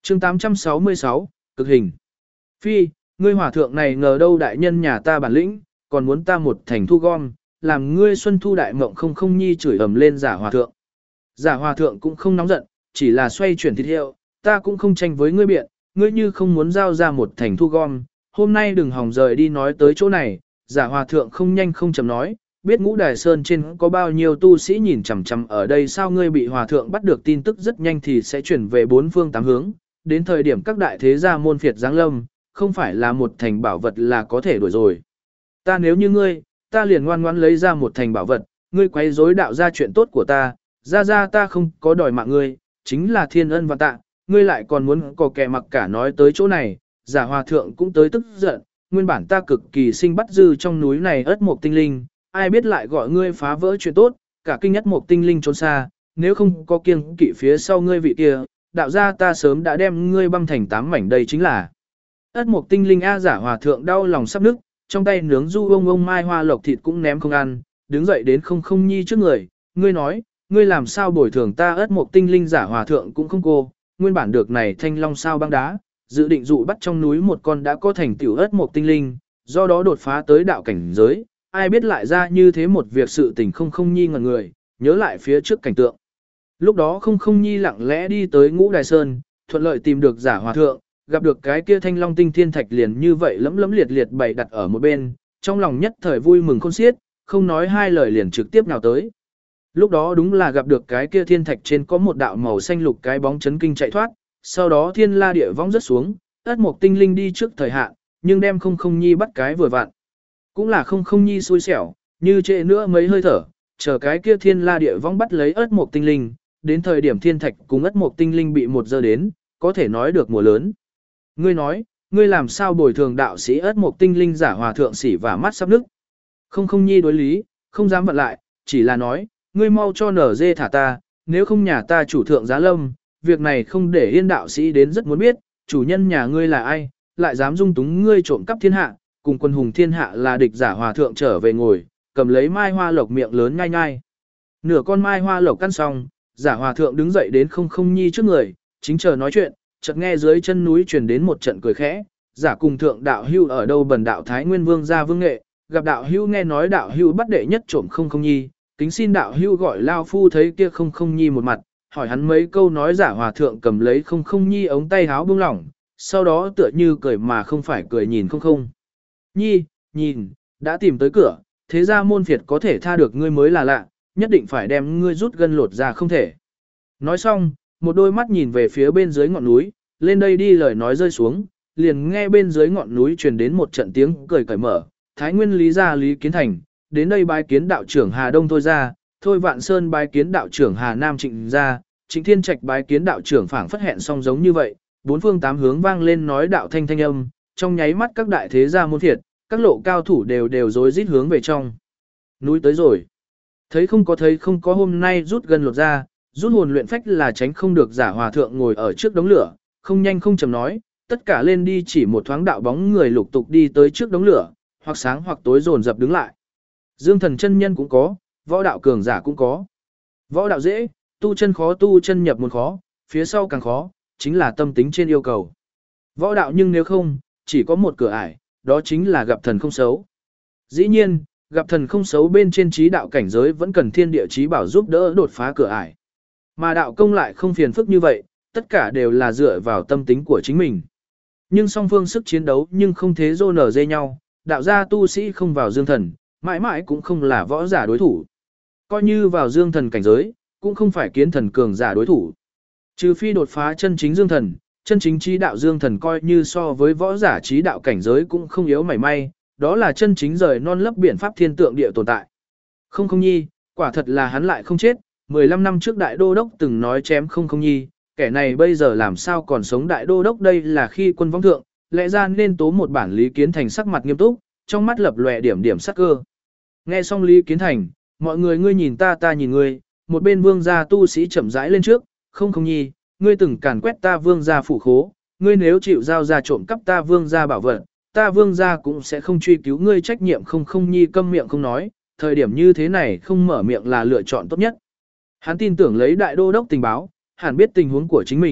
chương 866, cực hình. Phi, ngươi hòa thượng này ngờ đâu đại nhân nhà ta bản lĩnh, còn muốn ta một thành thu gom, làm ngươi xuân thu đại mộng không nhi chửi ầm lên giả hòa thượng. Giả hòa thượng cũng không nóng giận, chỉ là xoay chuyển thịt hiệu, ta cũng không tranh với ngươi biện, ngươi như không muốn giao ra một thành thu gom, hôm nay đừng hòng rời đi nói tới chỗ này. Giả hòa thượng không nhanh không chậm nói, biết Ngũ Đài Sơn trên có bao nhiêu tu sĩ nhìn chằm chằm ở đây, sao ngươi bị hòa thượng bắt được tin tức rất nhanh thì sẽ chuyển về bốn phương tám hướng, đến thời điểm các đại thế gia môn phiệt giáng lâm, không phải là một thành bảo vật là có thể đuổi rồi. Ta nếu như ngươi, ta liền ngoan ngoãn lấy ra một thành bảo vật, ngươi quấy rối đạo ra chuyện tốt của ta, ra ta không có đòi mạng ngươi, chính là thiên ân và tạ, ngươi lại còn muốn có kẻ mặc cả nói tới chỗ này. Giả hòa thượng cũng tới tức giận, nguyên bản ta cực kỳ sinh bắt dư trong núi này ất mộc tinh linh, ai biết lại gọi ngươi phá vỡ chuyện tốt, cả kinh nhất mộc tinh linh trốn xa, nếu không có kiêng kỵ phía sau ngươi vị kia, đạo ra ta sớm đã đem ngươi băm thành 8 mảnh, đây chính là ất mộc tinh linh. Giả hòa thượng đau lòng sắp nức, trong tay nướng du ông mai hoa lộc thịt cũng ném không ăn, đứng dậy đến không nhi trước người, ngươi nói, ngươi làm sao bồi thường ta ất mộc tinh linh. Giả hòa thượng cũng không cô, nguyên bản được này thanh long sao băng đá, dự định dụ bắt trong núi một con đã có thành tiểu ất mộc tinh linh, do đó đột phá tới đạo cảnh giới, ai biết lại ra như thế một việc sự tình không nhi ngẩn người, nhớ lại phía trước cảnh tượng. Lúc đó không nhi lặng lẽ đi tới Ngũ Đài Sơn, thuận lợi tìm được giả hòa thượng, gặp được cái kia thanh long tinh thiên thạch liền như vậy lấm liệt liệt bày đặt ở một bên, trong lòng nhất thời vui mừng khôn xiết, không nói hai lời liền trực tiếp nào tới. Lúc đó đúng là gặp được cái kia thiên thạch trên có một đạo màu xanh lục cái bóng chấn kinh chạy thoát, sau đó thiên la địa vong rất xuống, ất mộc tinh linh đi trước thời hạn, nhưng đem không nhi bắt cái vừa vặn. Cũng là không nhi xui xẻo, như trễ nữa mấy hơi thở, chờ cái kia thiên la địa vong bắt lấy ất mộc tinh linh, đến thời điểm thiên thạch cùng ất mộc tinh linh bị một giờ đến, có thể nói được mùa lớn. Ngươi nói, ngươi làm sao bồi thường đạo sĩ ất mộc tinh linh. Giả hòa thượng xỉ và mắt sắp nức. Không nhi đối lý, không dám vận lại, chỉ là nói, ngươi mau cho nở dê thả ta, nếu không nhà ta chủ thượng giá lâm, việc này không để yên đạo sĩ đến rất muốn biết, chủ nhân nhà ngươi là ai, lại dám dung túng ngươi trộm cắp thiên hạ, cùng quân hùng thiên hạ là địch. Giả hòa thượng trở về ngồi, cầm lấy mai hoa lộc miệng lớn nhai nhai. Nửa con mai hoa lộc căn xong, giả hòa thượng đứng dậy đến không nhi trước người, chính chờ nói chuyện, chợt nghe dưới chân núi truyền đến một trận cười khẽ. Giả cùng thượng đạo hưu ở đâu bần đạo Thái Nguyên Vương gia vương nghệ, gặp đạo hưu nghe nói đạo hưu bắt đệ nhất trộm không nhi, kính xin đạo hưu gọi lao phu thấy kia không nhi một mặt, hỏi hắn mấy câu. Nói giả hòa thượng cầm lấy không nhi ống tay háo buông lỏng, sau đó tựa như cười mà không phải cười nhìn không nhi, nhìn, đã tìm tới cửa, thế ra môn phiệt có thể tha được ngươi mới là lạ, nhất định phải đem ngươi rút gân lột ra không thể. Nói xong, một đôi mắt nhìn về phía bên dưới ngọn núi, lên đây đi. Lời nói rơi xuống, liền nghe bên dưới ngọn núi truyền đến một trận tiếng cười cởi mở. Thái Nguyên Lý gia Lý Kiến Thành, đến đây bái kiến đạo trưởng Hà Đông Thôi gia, Thôi Vạn Sơn bái kiến đạo trưởng Hà Nam Trịnh gia, Trịnh Thiên Trạch bái kiến đạo trưởng. Phảng phất hẹn song giống như vậy, bốn phương tám hướng vang lên nói đạo thanh âm, trong nháy mắt các đại thế gia môn phiệt, các lộ cao thủ đều rối rít hướng về trong núi tới rồi. Thấy không có hôm nay rút gần lột ra, rút hồn luyện phách là tránh không được. Giả hòa thượng ngồi ở trước đống lửa, không nhanh không chậm nói, tất cả lên đi. Chỉ một thoáng đạo bóng người lục tục đi tới trước đống lửa, hoặc sáng hoặc tối dồn dập đứng lại. Dương thần chân nhân cũng có, võ đạo cường giả cũng có. Võ đạo dễ, tu chân khó, tu chân nhập môn khó, phía sau càng khó, chính là tâm tính trên yêu cầu. Võ đạo nhưng nếu không, chỉ có một cửa ải, đó chính là gặp thần không xấu. Dĩ nhiên, gặp thần không xấu bên trên trí đạo cảnh giới vẫn cần thiên địa trí bảo giúp đỡ đột phá cửa ải. Mà đạo công lại không phiền phức như vậy, tất cả đều là dựa vào tâm tính của chính mình. Nhưng song phương sức chiến đấu nhưng không thế dô nở dây nhau, đạo gia tu sĩ không vào dương thần, mãi mãi cũng không là võ giả đối thủ. Coi như vào dương thần cảnh giới, cũng không phải kiến thần cường giả đối thủ. Trừ phi đột phá chân chính dương thần, chân chính trí đạo dương thần coi như so với võ giả trí đạo cảnh giới cũng không yếu mảy may, đó là chân chính rời non lấp biển pháp thiên tượng địa tồn tại. Không nhi, quả thật là hắn lại không chết, 15 năm trước đại đô đốc từng nói chém không nhi, kẻ này bây giờ làm sao còn sống. Đại đô đốc đây là khi quân vong thượng, lẽ ra nên tố một bản. Lý Kiến Thành sắc mặt nghiêm túc, trong mắt lập lòe điểm sắc cơ. Nghe xong Lý Kiến Thành, mọi người ngươi nhìn ta nhìn ngươi, một bên vương gia tu sĩ chậm rãi lên trước, không nhi, ngươi từng càn quét ta vương gia phủ khố, ngươi nếu chịu giao ra trộm cắp ta vương gia bảo vật, ta vương gia cũng sẽ không truy cứu ngươi trách nhiệm. Không nhi câm miệng không nói, thời điểm như thế này không mở miệng là lựa chọn tốt nhất. Hắn tin tưởng lấy đại đô đốc tình báo, hẳn biết tình huống của chính mình,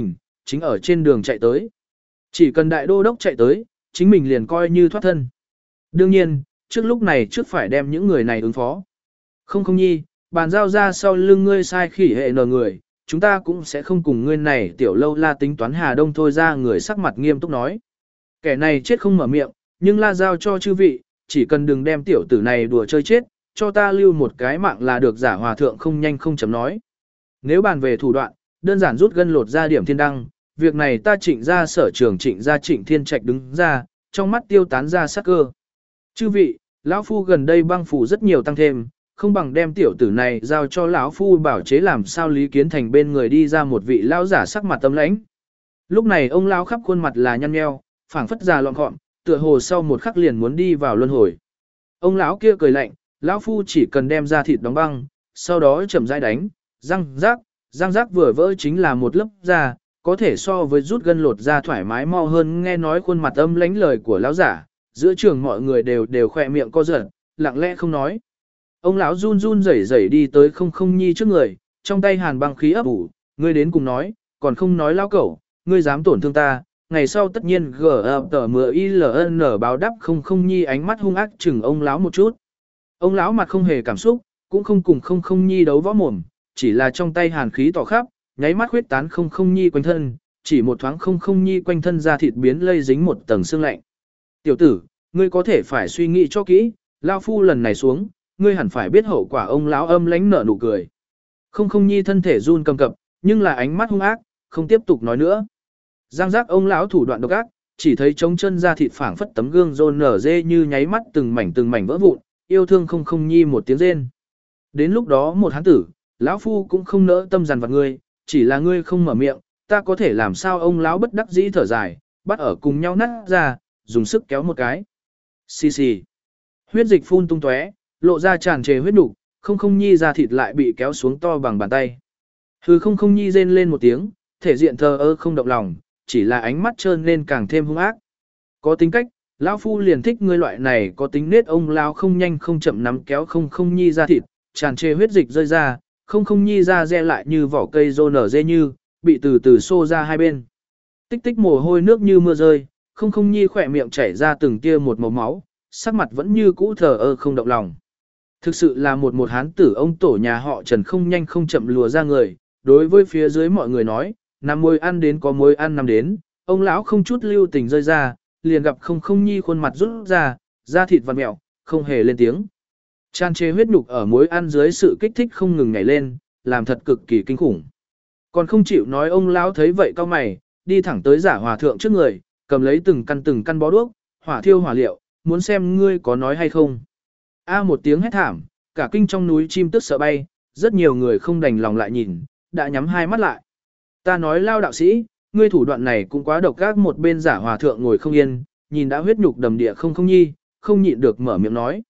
chính ở trên đường chạy tới. Chỉ cần đại đô đốc chạy tới, chính mình liền coi như thoát thân. Đương nhiên, trước lúc này trước phải đem những người này ứng phó. Không không nhi, bàn giao ra sau lưng ngươi sai khỉ hệ nờ người, chúng ta cũng sẽ không cùng ngươi này tiểu lâu la tính toán Hà Đông thôi ra người sắc mặt nghiêm túc nói. Kẻ này chết không mở miệng, nhưng la giao cho chư vị, chỉ cần đừng đem tiểu tử này đùa chơi chết, cho ta lưu một cái mạng là được giả hòa thượng không nhanh không chấm nói. Nếu bàn về thủ đoạn, đơn giản rút gân lột ra điểm thiên đăng, việc này ta trịnh ra sở trường trịnh ra trịnh thiên trạch đứng ra, trong mắt tiêu tán ra sắc cơ. Chư vị, lão phu gần đây băng phủ rất nhiều tăng thêm, không bằng đem tiểu tử này giao cho lão phu bảo chế làm sao Lý Kiến Thành bên người đi ra một vị lão giả sắc mặt tâm lãnh. Lúc này ông lão khắp khuôn mặt là nhăn nheo, phảng phất già lọn gọn, tựa hồ sau một khắc liền muốn đi vào luân hồi. Ông lão kia cười lạnh, lão phu chỉ cần đem ra thịt đóng băng, sau đó chậm rãi đánh, răng rác vừa vỡ chính là một lớp da, có thể so với rút gân lột da thoải mái mau hơn. Nghe nói khuôn mặt âm lãnh lời của lão giả, giữa trường mọi người đều khỏe miệng co giật, lặng lẽ không nói. Ông lão run run rẩy rẩy đi tới không không nhi trước người, trong tay hàn băng khí ấp ủ, ngươi đến cùng nói, còn không nói lão cẩu, ngươi dám tổn thương ta, ngày sau tất nhiên GTMILN báo đáp không không nhi ánh mắt hung ác chừng ông lão một chút. Ông lão mặt không hề cảm xúc, cũng không cùng không không nhi đấu võ mồm, chỉ là trong tay hàn khí tỏ khắp, nháy mắt khuyết tán không không nhi quanh thân, chỉ một thoáng không không nhi quanh thân ra thịt biến lây dính một tầng xương lạnh. Tiểu tử, ngươi có thể phải suy nghĩ cho kỹ, lao phu lần này xuống, ngươi hẳn phải biết hậu quả. Ông lão âm lãnh nở nụ cười. Không không nhi thân thể run cầm cập, nhưng là ánh mắt hung ác, không tiếp tục nói nữa. Giang giác ông lão thủ đoạn độc ác, chỉ thấy trống chân ra thịt phảng phất tấm gương rôn nở dê như nháy mắt từng mảnh vỡ vụn, yêu thương không không nhi một tiếng rên. Đến lúc đó một hán tử, lão phu cũng không nỡ tâm dằn vặt ngươi, chỉ là ngươi không mở miệng, ta có thể làm sao. Ông lão bất đắc dĩ thở dài, bắt ở cùng nhau nát ra, dùng sức kéo một cái. Xì xì. Huyết dịch phun tung tóe, lộ ra tràn trề huyết nục, không không nhi ra thịt lại bị kéo xuống to bằng bàn tay. Hừ không không nhi rên lên một tiếng, thể diện thờ ơ không động lòng, chỉ là ánh mắt trơn lên càng thêm hung ác. Có tính cách, lão phu liền thích ngươi loại này có tính nết. Ông lão không nhanh không chậm nắm kéo không không nhi ra thịt, tràn trề huyết dịch rơi ra, không không nhi ra re lại như vỏ cây rô nở dê như, bị từ từ xô ra hai bên. Tích tích mồ hôi nước như mưa rơi, không không nhi khỏe miệng chảy ra từng tia một màu máu, sắc mặt vẫn như cũ thờ ơ không động lòng. Thực sự là một hán tử. Ông tổ nhà họ Trần không nhanh không chậm lùa ra người, đối với phía dưới mọi người nói, nằm môi ăn đến có môi ăn nằm đến. Ông lão không chút lưu tình rơi ra, liền gặp không không nhi khuôn mặt rút ra, da thịt vặn mẹo, không hề lên tiếng. Tràn trề huyết nhục ở mối ăn dưới sự kích thích không ngừng nhảy lên, làm thật cực kỳ kinh khủng. Còn không chịu nói ông lão thấy vậy cau mày, đi thẳng tới giả hòa thượng trước người, cầm lấy từng căn bó đuốc, hỏa thiêu hỏa liệu, muốn xem ngươi có nói hay không. A một tiếng hét thảm, cả kinh trong núi chim tức sợ bay, rất nhiều người không đành lòng lại nhìn, đã nhắm hai mắt lại. Ta nói lao đạo sĩ, ngươi thủ đoạn này cũng quá độc ác. Một bên giả hòa thượng ngồi không yên, nhìn đã huyết nhục đầm địa không không nhi, không nhịn được mở miệng nói.